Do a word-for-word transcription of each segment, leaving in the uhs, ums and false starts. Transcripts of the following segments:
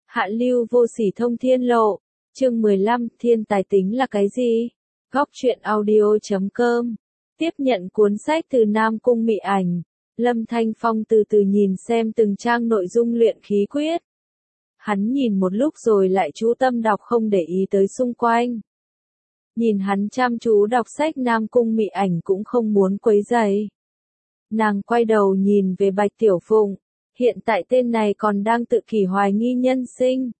Hạ lưu vô sỉ thông thiên lộ. Chương mười lăm, thiên tài tính là cái gì? Góc truyện audio chấm com. Tiếp nhận cuốn sách từ Nam Cung Mị Ảnh, Lâm Thanh Phong từ từ nhìn xem từng trang nội dung luyện khí quyết. Hắn nhìn một lúc rồi lại chú tâm đọc, không để ý tới xung quanh. Nhìn hắn chăm chú đọc sách, Nam Cung Mị Ảnh cũng không muốn quấy rầy. Nàng quay đầu nhìn về Bạch Tiểu Phụng, hiện tại tên này còn đang tự kỷ hoài nghi nhân sinh.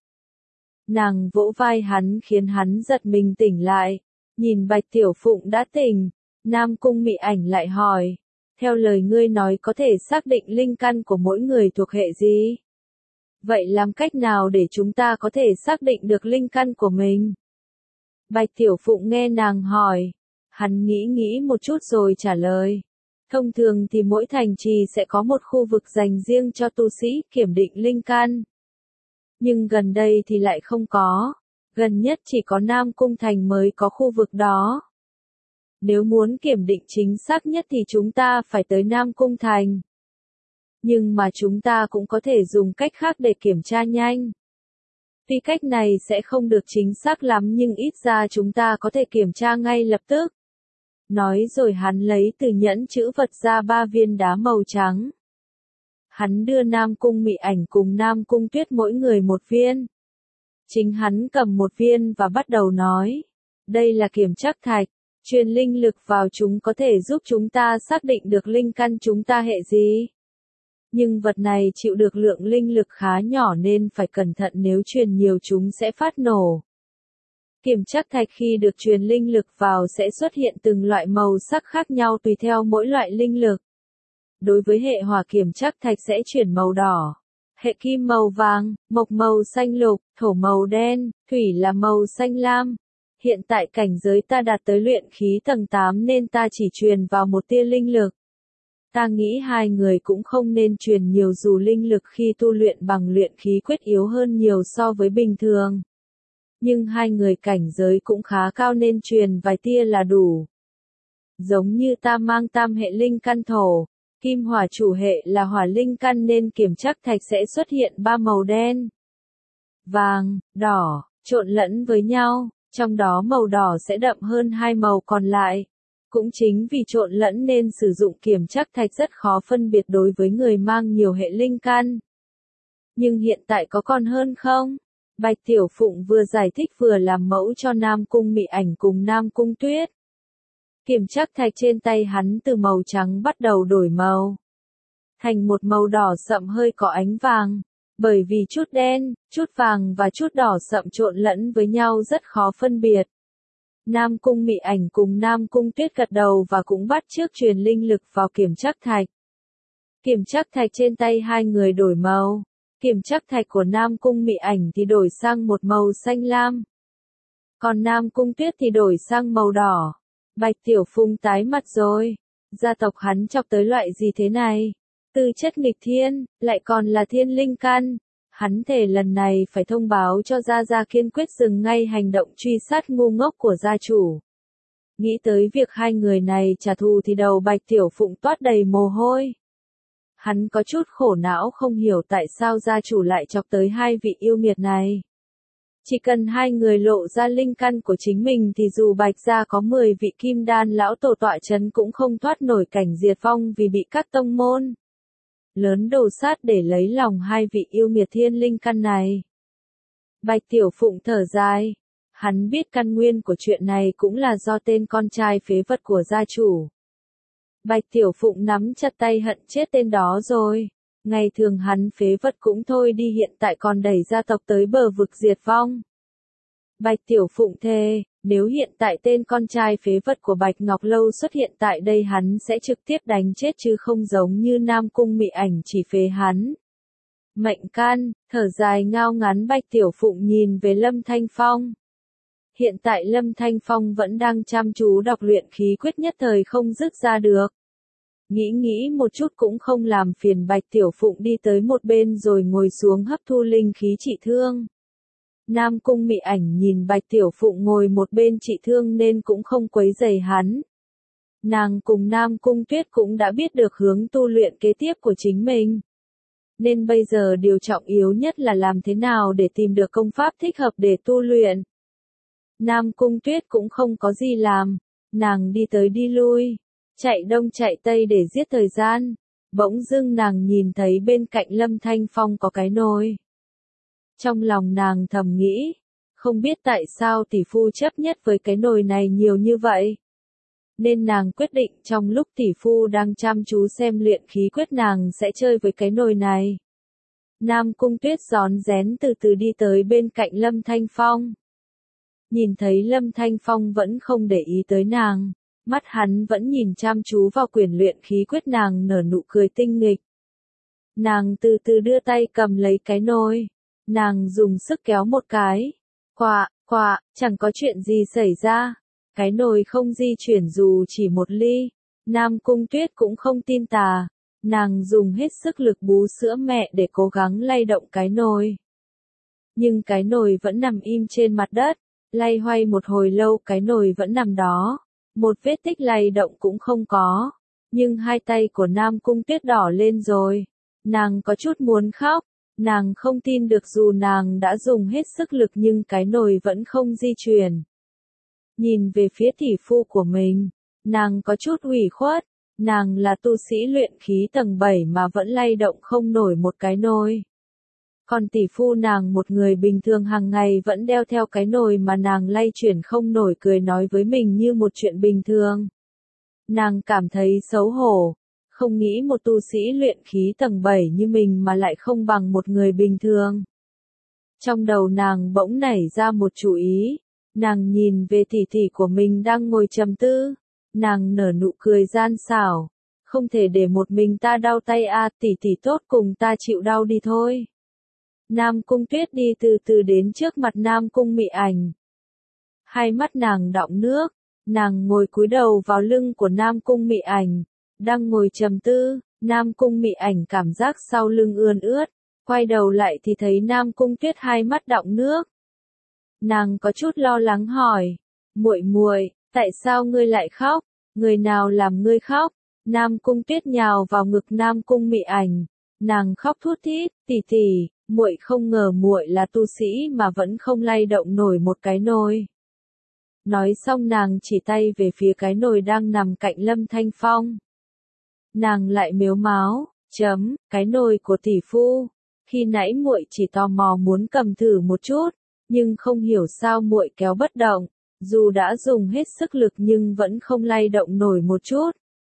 Nàng vỗ vai hắn khiến hắn giật mình tỉnh lại, nhìn Bạch Tiểu Phụng đã tỉnh, Nam Cung Mị Ảnh lại hỏi, theo lời ngươi nói có thể xác định linh căn của mỗi người thuộc hệ gì? Vậy làm cách nào để chúng ta có thể xác định được linh căn của mình? Bạch Tiểu Phụng nghe nàng hỏi, hắn nghĩ nghĩ một chút rồi trả lời. Thông thường thì mỗi thành trì sẽ có một khu vực dành riêng cho tu sĩ kiểm định linh căn. Nhưng gần đây thì lại không có, gần nhất chỉ có Nam Cung Thành mới có khu vực đó. Nếu muốn kiểm định chính xác nhất thì chúng ta phải tới Nam Cung Thành. Nhưng mà chúng ta cũng có thể dùng cách khác để kiểm tra nhanh. Tuy cách này sẽ không được chính xác lắm nhưng ít ra chúng ta có thể kiểm tra ngay lập tức. Nói rồi hắn lấy từ nhẫn chữ vật ra ba viên đá màu trắng. Hắn đưa Nam Cung Mị Ảnh cùng Nam Cung Tuyết mỗi người một viên. Chính hắn cầm một viên và bắt đầu nói, đây là kiểm trắc thạch, truyền linh lực vào chúng có thể giúp chúng ta xác định được linh căn chúng ta hệ gì. Nhưng vật này chịu được lượng linh lực khá nhỏ nên phải cẩn thận, nếu truyền nhiều chúng sẽ phát nổ. Kiểm trắc thạch khi được truyền linh lực vào sẽ xuất hiện từng loại màu sắc khác nhau tùy theo mỗi loại linh lực. Đối với hệ hỏa, kiểm trắc thạch sẽ chuyển màu đỏ, hệ kim màu vàng, mộc màu xanh lục, thổ màu đen, thủy là màu xanh lam. Hiện tại cảnh giới ta đạt tới luyện khí tầng tám nên ta chỉ truyền vào một tia linh lực. Ta nghĩ hai người cũng không nên truyền nhiều dù linh lực khi tu luyện bằng luyện khí quyết yếu hơn nhiều so với bình thường. Nhưng hai người cảnh giới cũng khá cao nên truyền vài tia là đủ. Giống như ta mang tam hệ linh căn thổ, kim hỏa chủ hệ là hỏa linh căn nên kiểm trắc thạch sẽ xuất hiện ba màu đen, vàng, đỏ, trộn lẫn với nhau, trong đó màu đỏ sẽ đậm hơn hai màu còn lại. Cũng chính vì trộn lẫn nên sử dụng kiểm trắc thạch rất khó phân biệt đối với người mang nhiều hệ linh căn. Nhưng hiện tại có còn hơn không? Bạch Tiểu Phụng vừa giải thích vừa làm mẫu cho Nam Cung Mị Ảnh cùng Nam Cung Tuyết. Kiểm trắc thạch trên tay hắn từ màu trắng bắt đầu đổi màu thành một màu đỏ sậm hơi có ánh vàng, bởi vì chút đen, chút vàng và chút đỏ sậm trộn lẫn với nhau rất khó phân biệt. Nam Cung Mị Ảnh cùng Nam Cung Tuyết gật đầu và cũng bắt chước truyền linh lực vào kiểm trắc thạch. Kiểm trắc thạch trên tay hai người đổi màu. Kiểm trắc thạch của Nam Cung Mị Ảnh thì đổi sang một màu xanh lam. Còn Nam Cung Tuyết thì đổi sang màu đỏ. Bạch Tiểu Phụng tái mặt rồi. Gia tộc hắn chọc tới loại gì thế này? Tư chất nghịch thiên, lại còn là thiên linh căn. Hắn thề lần này phải thông báo cho Gia Gia kiên quyết dừng ngay hành động truy sát ngu ngốc của gia chủ. Nghĩ tới việc hai người này trả thù thì đầu Bạch Tiểu Phụng toát đầy mồ hôi. Hắn có chút khổ não không hiểu tại sao gia chủ lại chọc tới hai vị yêu nghiệt này. Chỉ cần hai người lộ ra linh căn của chính mình thì dù Bạch gia có mười vị kim đan lão tổ tọa chấn cũng không thoát nổi cảnh diệt vong vì bị các tông môn lớn đồ sát để lấy lòng hai vị yêu nghiệt thiên linh căn này. Bạch Tiểu Phụng thở dài. Hắn biết căn nguyên của chuyện này cũng là do tên con trai phế vật của gia chủ. Bạch Tiểu Phụng nắm chặt tay hận chết tên đó rồi. Ngày thường hắn phế vật cũng thôi đi, hiện tại còn đẩy gia tộc tới bờ vực diệt vong. Bạch Tiểu Phụng thề, nếu hiện tại tên con trai phế vật của Bạch Ngọc Lâu xuất hiện tại đây hắn sẽ trực tiếp đánh chết chứ không giống như Nam Cung Mị Ảnh chỉ phế hắn. Mệnh can, thở dài ngao ngắn Bạch Tiểu Phụng nhìn về Lâm Thanh Phong. Hiện tại Lâm Thanh Phong vẫn đang chăm chú đọc luyện khí quyết nhất thời không dứt ra được. Nghĩ nghĩ một chút cũng không làm phiền Bạch Tiểu Phụng đi tới một bên rồi ngồi xuống hấp thu linh khí trị thương. Nam Cung Mị Ảnh nhìn Bạch Tiểu Phụng ngồi một bên trị thương nên cũng không quấy rầy hắn. Nàng cùng Nam Cung Tuyết cũng đã biết được hướng tu luyện kế tiếp của chính mình. Nên bây giờ điều trọng yếu nhất là làm thế nào để tìm được công pháp thích hợp để tu luyện. Nam Cung Tuyết cũng không có gì làm, nàng đi tới đi lui, chạy đông chạy tây để giết thời gian. Bỗng dưng nàng nhìn thấy bên cạnh Lâm Thanh Phong có cái nồi. Trong lòng nàng thầm nghĩ, không biết tại sao tỷ phu chấp nhất với cái nồi này nhiều như vậy. Nên nàng quyết định trong lúc tỷ phu đang chăm chú xem luyện khí quyết nàng sẽ chơi với cái nồi này. Nam Cung Tuyết rón rén từ từ đi tới bên cạnh Lâm Thanh Phong. Nhìn thấy Lâm Thanh Phong vẫn không để ý tới nàng, mắt hắn vẫn nhìn chăm chú vào quyển luyện khí quyết, nàng nở nụ cười tinh nghịch. Nàng từ từ đưa tay cầm lấy cái nồi, nàng dùng sức kéo một cái. Quạ, quạ, chẳng có chuyện gì xảy ra. Cái nồi không di chuyển dù chỉ một ly. Nam Cung Tuyết cũng không tin tà. Nàng dùng hết sức lực bú sữa mẹ để cố gắng lay động cái nồi. Nhưng cái nồi vẫn nằm im trên mặt đất. Lay hoay một hồi lâu cái nồi vẫn nằm đó. Một vết tích lay động cũng không có. Nhưng hai tay của Nam Cung Tuyết đỏ lên rồi. Nàng có chút muốn khóc. Nàng không tin được dù nàng đã dùng hết sức lực nhưng cái nồi vẫn không di chuyển. Nhìn về phía tỷ phu của mình, nàng có chút ủy khuất. Nàng là tu sĩ luyện khí tầng bảy mà vẫn lay động không nổi một cái nồi. Còn tỷ phu nàng một người bình thường hàng ngày vẫn đeo theo cái nồi mà nàng lay chuyển không nổi, cười nói với mình như một chuyện bình thường. Nàng cảm thấy xấu hổ, không nghĩ một tu sĩ luyện khí tầng bảy như mình mà lại không bằng một người bình thường. Trong đầu nàng bỗng nảy ra một chủ ý, nàng nhìn về tỷ tỷ của mình đang ngồi trầm tư, nàng nở nụ cười gian xảo, không thể để một mình ta đau tay a, à, tỷ tỷ tốt cùng ta chịu đau đi thôi. Nam Cung Tuyết đi từ từ đến trước mặt Nam Cung Mị Ảnh. Hai mắt nàng đọng nước, nàng ngồi cúi đầu vào lưng của Nam Cung Mị Ảnh, đang ngồi trầm tư. Nam Cung Mị Ảnh cảm giác sau lưng ươn ướt, quay đầu lại thì thấy Nam Cung Tuyết hai mắt đọng nước. Nàng có chút lo lắng hỏi, muội muội, tại sao ngươi lại khóc? Người nào làm ngươi khóc? Nam Cung Tuyết nhào vào ngực Nam Cung Mị Ảnh, nàng khóc thút thít, tỷ tỷ, muội không ngờ muội là tu sĩ mà vẫn không lay động nổi một cái nồi. Nói xong nàng chỉ tay về phía cái nồi đang nằm cạnh Lâm Thanh Phong. Nàng lại mếu máo, chấm, cái nồi của tỷ phu. Khi nãy muội chỉ tò mò muốn cầm thử một chút, nhưng không hiểu sao muội kéo bất động, dù đã dùng hết sức lực nhưng vẫn không lay động nổi một chút.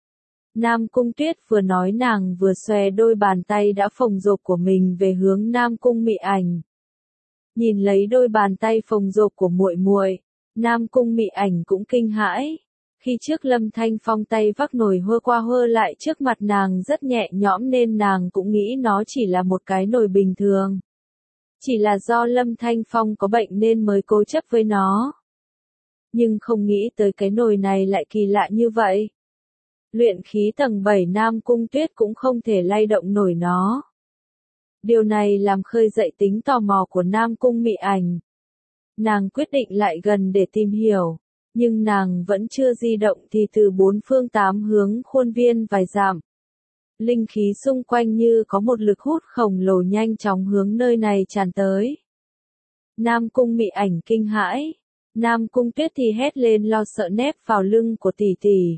Nam Cung Tuyết vừa nói nàng vừa xòe đôi bàn tay đã phồng rộp của mình về hướng Nam Cung Mị Ảnh. Nhìn lấy đôi bàn tay phồng rộp của muội muội, Nam Cung Mị Ảnh cũng kinh hãi. Khi trước Lâm Thanh Phong tay vác nồi hơ qua hơ lại trước mặt nàng rất nhẹ nhõm nên nàng cũng nghĩ nó chỉ là một cái nồi bình thường. Chỉ là do Lâm Thanh Phong có bệnh nên mới cố chấp với nó. Nhưng không nghĩ tới cái nồi này lại kỳ lạ như vậy. Luyện khí tầng bảy Nam Cung Tuyết cũng không thể lay động nổi nó. Điều này làm khơi dậy tính tò mò của Nam Cung Mị Ảnh. Nàng quyết định lại gần để tìm hiểu, nhưng nàng vẫn chưa di động thì từ bốn phương tám hướng khuôn viên vài dặm. Linh khí xung quanh như có một lực hút khổng lồ nhanh chóng hướng nơi này tràn tới. Nam Cung Mị Ảnh kinh hãi, Nam Cung Tuyết thì hét lên lo sợ nép vào lưng của tỷ tỷ.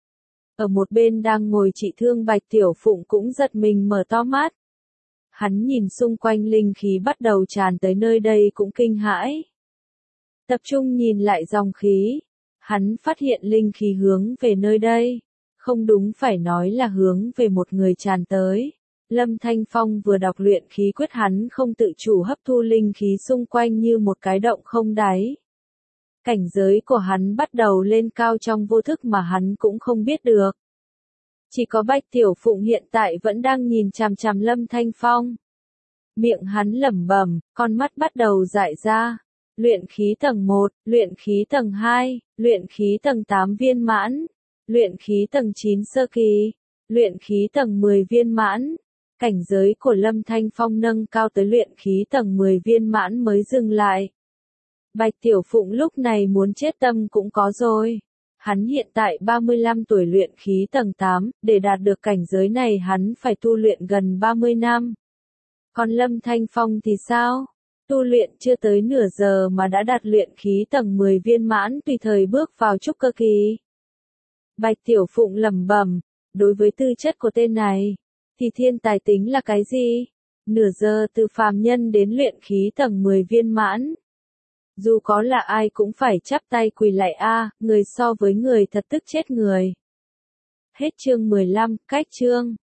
Ở một bên đang ngồi trị thương Bạch Tiểu Phụng cũng giật mình mở to mắt. Hắn nhìn xung quanh linh khí bắt đầu tràn tới nơi đây cũng kinh hãi. Tập trung nhìn lại dòng khí, hắn phát hiện linh khí hướng về nơi đây, không đúng phải nói là hướng về một người tràn tới. Lâm Thanh Phong vừa đọc luyện khí quyết hắn không tự chủ hấp thu linh khí xung quanh như một cái động không đáy. Cảnh giới của hắn bắt đầu lên cao trong vô thức mà hắn cũng không biết được. Chỉ có Bạch Tiểu Phụng hiện tại vẫn đang nhìn chằm chằm Lâm Thanh Phong. Miệng hắn lẩm bẩm, con mắt bắt đầu dại ra. Luyện khí tầng một, luyện khí tầng hai, luyện khí tầng tám viên mãn, luyện khí tầng chín sơ kỳ, luyện khí tầng mười viên mãn. Cảnh giới của Lâm Thanh Phong nâng cao tới luyện khí tầng mười viên mãn mới dừng lại. Bạch Tiểu Phụng lúc này muốn chết tâm cũng có rồi. Hắn hiện tại ba mươi lăm tuổi luyện khí tầng tám, để đạt được cảnh giới này hắn phải tu luyện gần ba mươi năm. Còn Lâm Thanh Phong thì sao? Tu luyện chưa tới nửa giờ mà đã đạt luyện khí tầng mười viên mãn, tùy thời bước vào trúc cơ kỳ. Bạch Tiểu Phụng lẩm bẩm, đối với tư chất của tên này, thì thiên tài tính là cái gì? Nửa giờ từ phàm nhân đến luyện khí tầng mười viên mãn. Dù có là ai cũng phải chắp tay quỳ lạy a, người so với người thật tức chết người. Hết chương mười lăm, cách chương.